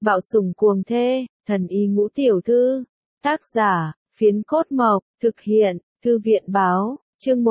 Bạo sủng cuồng thê, thần y ngũ tiểu thư. Tác giả, Phiến Cốt Mộc, thực hiện, Thư viện báo, chương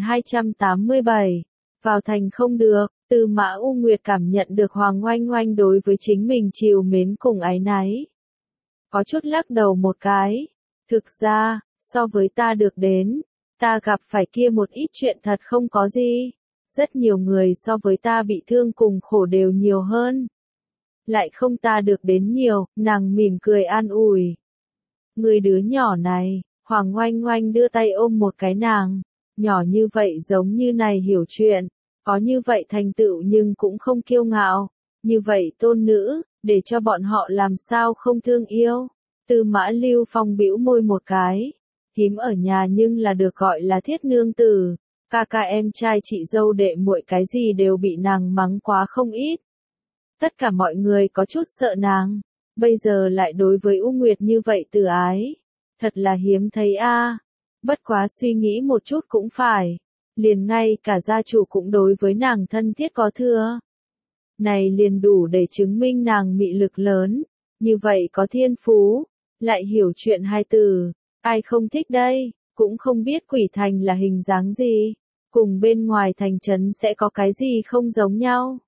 1287. Vào thành không được, Tư Mã U Nguyệt cảm nhận được Hoàng Oanh Oanh đối với chính mình trìu mến cùng áy náy. Có chút lắc đầu một cái. Thực ra, so với ta được đến, ta gặp phải kia một ít chuyện thật không có gì. Rất nhiều người so với ta bị thương cùng khổ đều nhiều hơn. Lại không ta được đến nhiều, nàng mỉm cười an ủi. Người đứa nhỏ này, Hoàng Oanh Oanh đưa tay ôm một cái nàng, nhỏ như vậy giống như này hiểu chuyện, có như vậy thành tựu nhưng cũng không kiêu ngạo, như vậy tôn nữ, để cho bọn họ làm sao không thương yêu. Tư Mã Lưu Phong bĩu môi một cái, thím ở nhà nhưng là được gọi là thiết nương tử, ca ca em trai chị dâu đệ muội cái gì đều bị nàng mắng quá không ít. Tất cả mọi người có chút sợ nàng, bây giờ lại đối với U Nguyệt như vậy từ ái. Thật là hiếm thấy a. Bất quá suy nghĩ một chút cũng phải. Liền ngay cả gia chủ cũng đối với nàng thân thiết có thừa. Này liền đủ để chứng minh nàng mị lực lớn. Như vậy có thiên phú. Lại hiểu chuyện hai từ. Ai không thích đây. Cũng không biết Quỷ Thành là hình dáng gì. Cùng bên ngoài thành trấn sẽ có cái gì không giống nhau.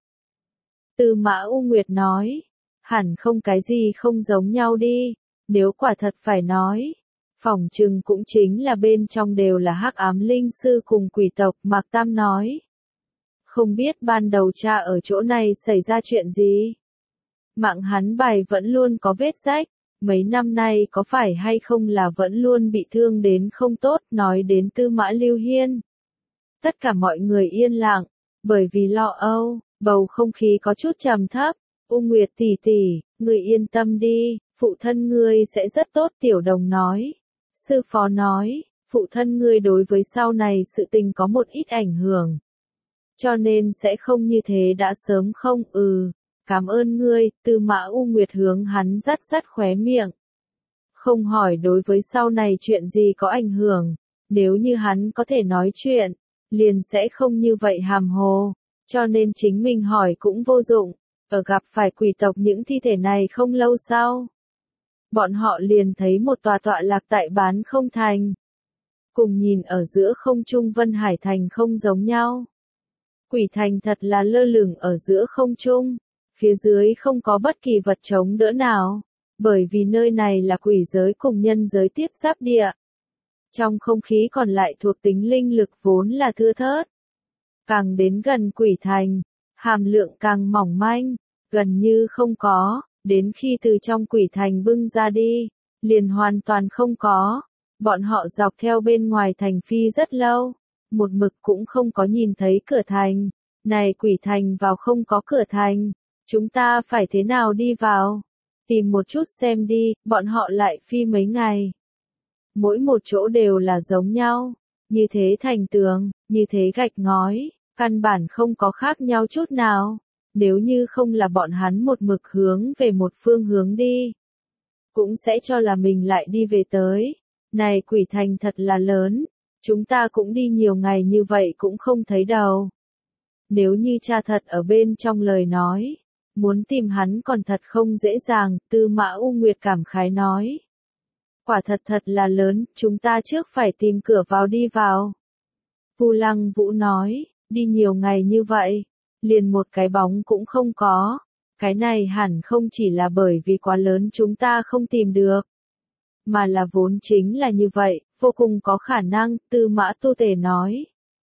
Tư Mã U Nguyệt nói. Hẳn không cái gì không giống nhau đi. Nếu quả thật phải nói. Phỏng chừng cũng chính là bên trong đều là hắc ám linh sư cùng quỷ tộc, Mạc Tam nói. Không biết ban đầu cha ở chỗ này xảy ra chuyện gì. Mạng hắn bài vẫn luôn có vết rách, mấy năm nay có phải hay không là vẫn luôn bị thương đến không tốt, nói đến Tư Mã Lưu Hiên. Tất cả mọi người yên lặng, bởi vì lo âu, bầu không khí có chút trầm thấp. U Nguyệt tỷ tỷ, người yên tâm đi, phụ thân ngươi sẽ rất tốt, Tiểu Đồng nói. Sư phó nói, phụ thân ngươi đối với sau này sự tình có một ít ảnh hưởng. Cho nên sẽ không như thế đã sớm không, cảm ơn ngươi, Tư Mã U Nguyệt hướng hắn rắt rắt khóe miệng. Không hỏi đối với sau này chuyện gì có ảnh hưởng, nếu như hắn có thể nói chuyện, liền sẽ không như vậy hàm hồ, cho nên chính mình hỏi cũng vô dụng, ở gặp phải quỷ tộc những thi thể này không lâu sau. Bọn họ liền thấy một tòa tọa lạc tại Bán Không Thành. Cùng nhìn ở giữa không trung Vân Hải Thành không giống nhau. Quỷ Thành thật là lơ lửng ở giữa không trung, phía dưới không có bất kỳ vật chống đỡ nào, bởi vì nơi này là quỷ giới cùng nhân giới tiếp giáp địa. Trong không khí còn lại thuộc tính linh lực vốn là thưa thớt. Càng đến gần Quỷ Thành, hàm lượng càng mỏng manh, gần như không có. Đến khi từ trong Quỷ Thành bưng ra đi, liền hoàn toàn không có. Bọn họ dọc theo bên ngoài thành phi rất lâu, một mực cũng không có nhìn thấy cửa thành. Này Quỷ Thành vào không có cửa thành, chúng ta phải thế nào đi vào? Tìm một chút xem đi, bọn họ lại phi mấy ngày. Mỗi một chỗ đều là giống nhau, như thế thành tường, như thế gạch ngói, căn bản không có khác nhau chút nào. Nếu như không là bọn hắn một mực hướng về một phương hướng đi, cũng sẽ cho là mình lại đi về tới. Này Quỷ Thành thật là lớn, chúng ta cũng đi nhiều ngày như vậy cũng không thấy đâu. Nếu như cha thật ở bên trong lời nói, muốn tìm hắn còn thật không dễ dàng, Tư Mã U Nguyệt cảm khái nói. Quả thật thật là lớn, chúng ta trước phải tìm cửa vào đi vào. Vu Lăng Vũ nói, đi nhiều ngày như vậy. Liền một cái bóng cũng không có. Cái này hẳn không chỉ là bởi vì quá lớn chúng ta không tìm được. Mà là vốn chính là như vậy, vô cùng có khả năng, Tư Mã Tu Tề nói.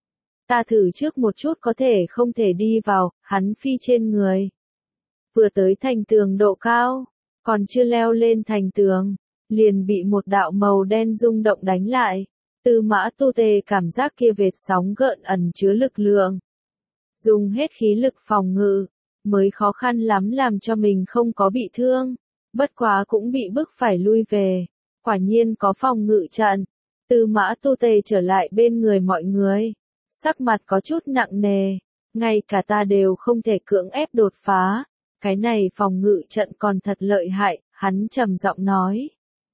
Ta thử trước một chút có thể không thể đi vào, hắn phi trên người. Vừa tới thành tường độ cao, còn chưa leo lên thành tường, liền bị một đạo màu đen rung động đánh lại. Tư Mã Tu Tề cảm giác kia vệt sóng gợn ẩn chứa lực lượng. Dùng hết khí lực phòng ngự, mới khó khăn lắm làm cho mình không có bị thương, bất quá cũng bị bức phải lui về, quả nhiên có phòng ngự trận. Tư Mã Tu Tề trở lại bên người mọi người, sắc mặt có chút nặng nề, ngay cả ta đều không thể cưỡng ép đột phá, cái này phòng ngự trận còn thật lợi hại, hắn trầm giọng nói.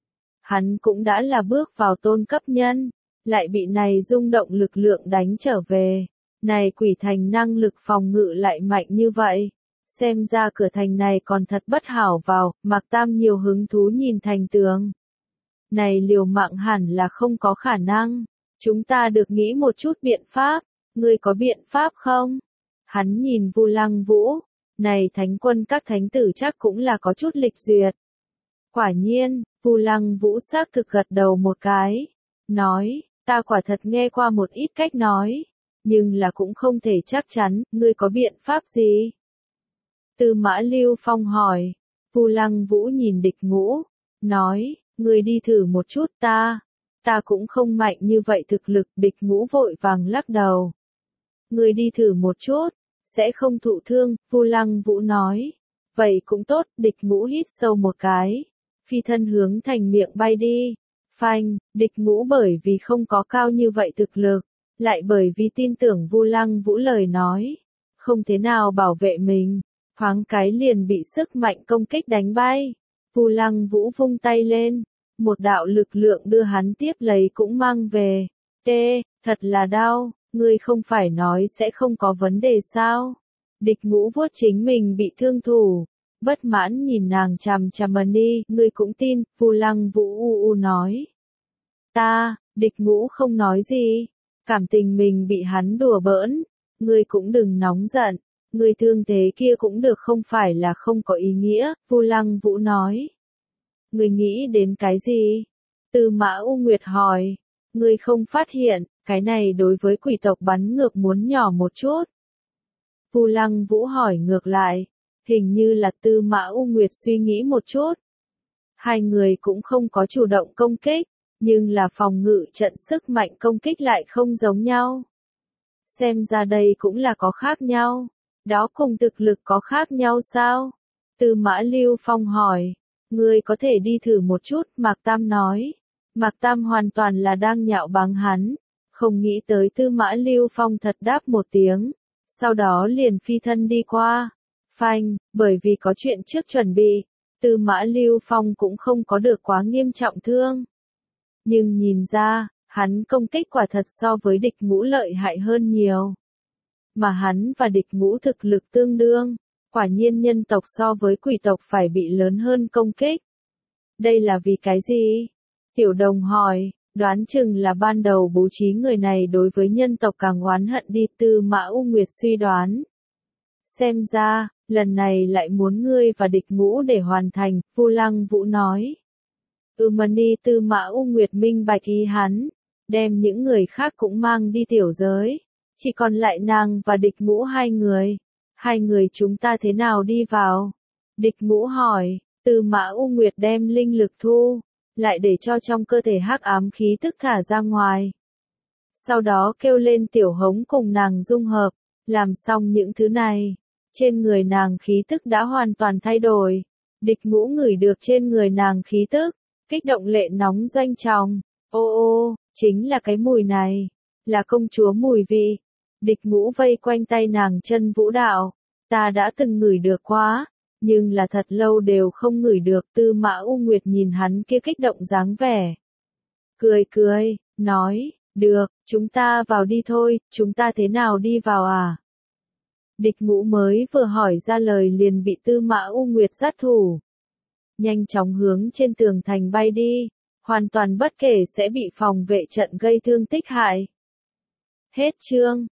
Hắn cũng đã là bước vào tôn cấp nhân, lại bị này rung động lực lượng đánh trở về. Này Quỷ Thành năng lực phòng ngự lại mạnh như vậy, Xem ra cửa thành này còn thật bất hảo vào, Mạc Tam nhiều hứng thú nhìn thành tường. Này liều mạng hẳn là không có khả năng. Chúng ta được nghĩ một chút biện pháp. Ngươi có biện pháp không? Hắn nhìn Vu Lăng Vũ. Này thánh quân các thánh tử chắc cũng là có chút lịch duyệt. Quả nhiên, Vu Lăng Vũ xác thực gật đầu một cái. Nói, ta quả thật nghe qua một ít cách nói. Nhưng là cũng không thể chắc chắn, ngươi có biện pháp gì? Tư Mã Lưu Phong hỏi. Vu Lăng Vũ nhìn Địch Ngũ. Nói, ngươi đi thử một chút ta. Ta cũng không mạnh như vậy thực lực. Địch Ngũ vội vàng lắc đầu. Ngươi đi thử một chút. Sẽ không thụ thương, Vu Lăng Vũ nói. Vậy cũng tốt, Địch Ngũ hít sâu một cái. Phi thân hướng thành miệng bay đi. Phanh, Địch Ngũ bởi vì không có cao như vậy thực lực. Lại bởi vì tin tưởng Vu Lăng Vũ lời nói. Không thế nào bảo vệ mình. Thoáng cái liền bị sức mạnh công kích đánh bay. Vu Lăng Vũ vung tay lên. Một đạo lực lượng đưa hắn tiếp lấy cũng mang về. Thật là đau, ngươi không phải nói sẽ không có vấn đề sao? Địch Ngũ vuốt chính mình bị thương thủ. Bất mãn nhìn nàng chằm chằm đi, ngươi cũng tin, Vu Lăng Vũ nói. Địch Ngũ không nói gì. Cảm tình mình bị hắn đùa bỡn. Ngươi cũng đừng nóng giận. Ngươi thương thế kia cũng được không phải là không có ý nghĩa, Vu Lăng Vũ nói. Ngươi nghĩ đến cái gì? Tư Mã U Nguyệt hỏi. Ngươi không phát hiện, cái này đối với quỷ tộc bắn ngược muốn nhỏ một chút. Vu Lăng Vũ hỏi ngược lại. Hình như là Tư Mã U Nguyệt suy nghĩ một chút. Hai người cũng không có chủ động công kích, nhưng là phòng ngự trận sức mạnh công kích lại không giống nhau. Xem ra đây cũng là có khác nhau. Đó cùng thực lực có khác nhau sao? Tư Mã Lưu Phong hỏi. Ngươi có thể đi thử một chút, Mạc Tam nói. Mạc Tam hoàn toàn là đang nhạo báng hắn. Không nghĩ tới Tư Mã Lưu Phong thật đáp một tiếng. Sau đó liền phi thân đi qua. Phanh, bởi vì có chuyện trước chuẩn bị. Tư Mã Lưu Phong cũng không có được quá nghiêm trọng thương. Nhưng nhìn ra, hắn công kích quả thật so với Địch Ngũ lợi hại hơn nhiều. Mà hắn và Địch Ngũ thực lực tương đương, quả nhiên nhân tộc so với quỷ tộc phải bị lớn hơn công kích. Đây là vì cái gì? Tiểu Đồng hỏi, đoán chừng là ban đầu bố trí người này đối với nhân tộc càng oán hận đi, Tư Mã U Nguyệt suy đoán. Xem ra, lần này lại muốn ngươi và Địch Ngũ để hoàn thành, Vu Lăng Vũ nói. Mani Tư Mã U Nguyệt minh bạch ý hắn, đem những người khác cũng mang đi tiểu giới. Chỉ còn lại nàng và Địch Ngũ hai người. Hai người chúng ta thế nào đi vào? Địch Ngũ hỏi, Tư Mã U Nguyệt đem linh lực thu, lại để cho trong cơ thể hắc ám khí tức thả ra ngoài. Sau đó kêu lên Tiểu Hống cùng nàng dung hợp, làm xong những thứ này. Trên người nàng khí tức đã hoàn toàn thay đổi. Địch Ngũ ngửi được trên người nàng khí tức, kích động lệ nóng doanh tròng. Ô, chính là cái mùi này, là công chúa mùi vị. Địch Ngũ vây quanh tay nàng chân vũ đạo. Ta đã từng ngửi được quá, nhưng là thật lâu đều không ngửi được. Tư Mã U Nguyệt nhìn hắn kia kích động dáng vẻ. Cười, nói, được, chúng ta vào đi thôi, chúng ta thế nào đi vào à? Địch Ngũ mới vừa hỏi ra lời liền bị Tư Mã U Nguyệt sát thủ. Nhanh chóng hướng trên tường thành bay đi, hoàn toàn bất kể sẽ bị phòng vệ trận gây thương tích hại. Hết chương.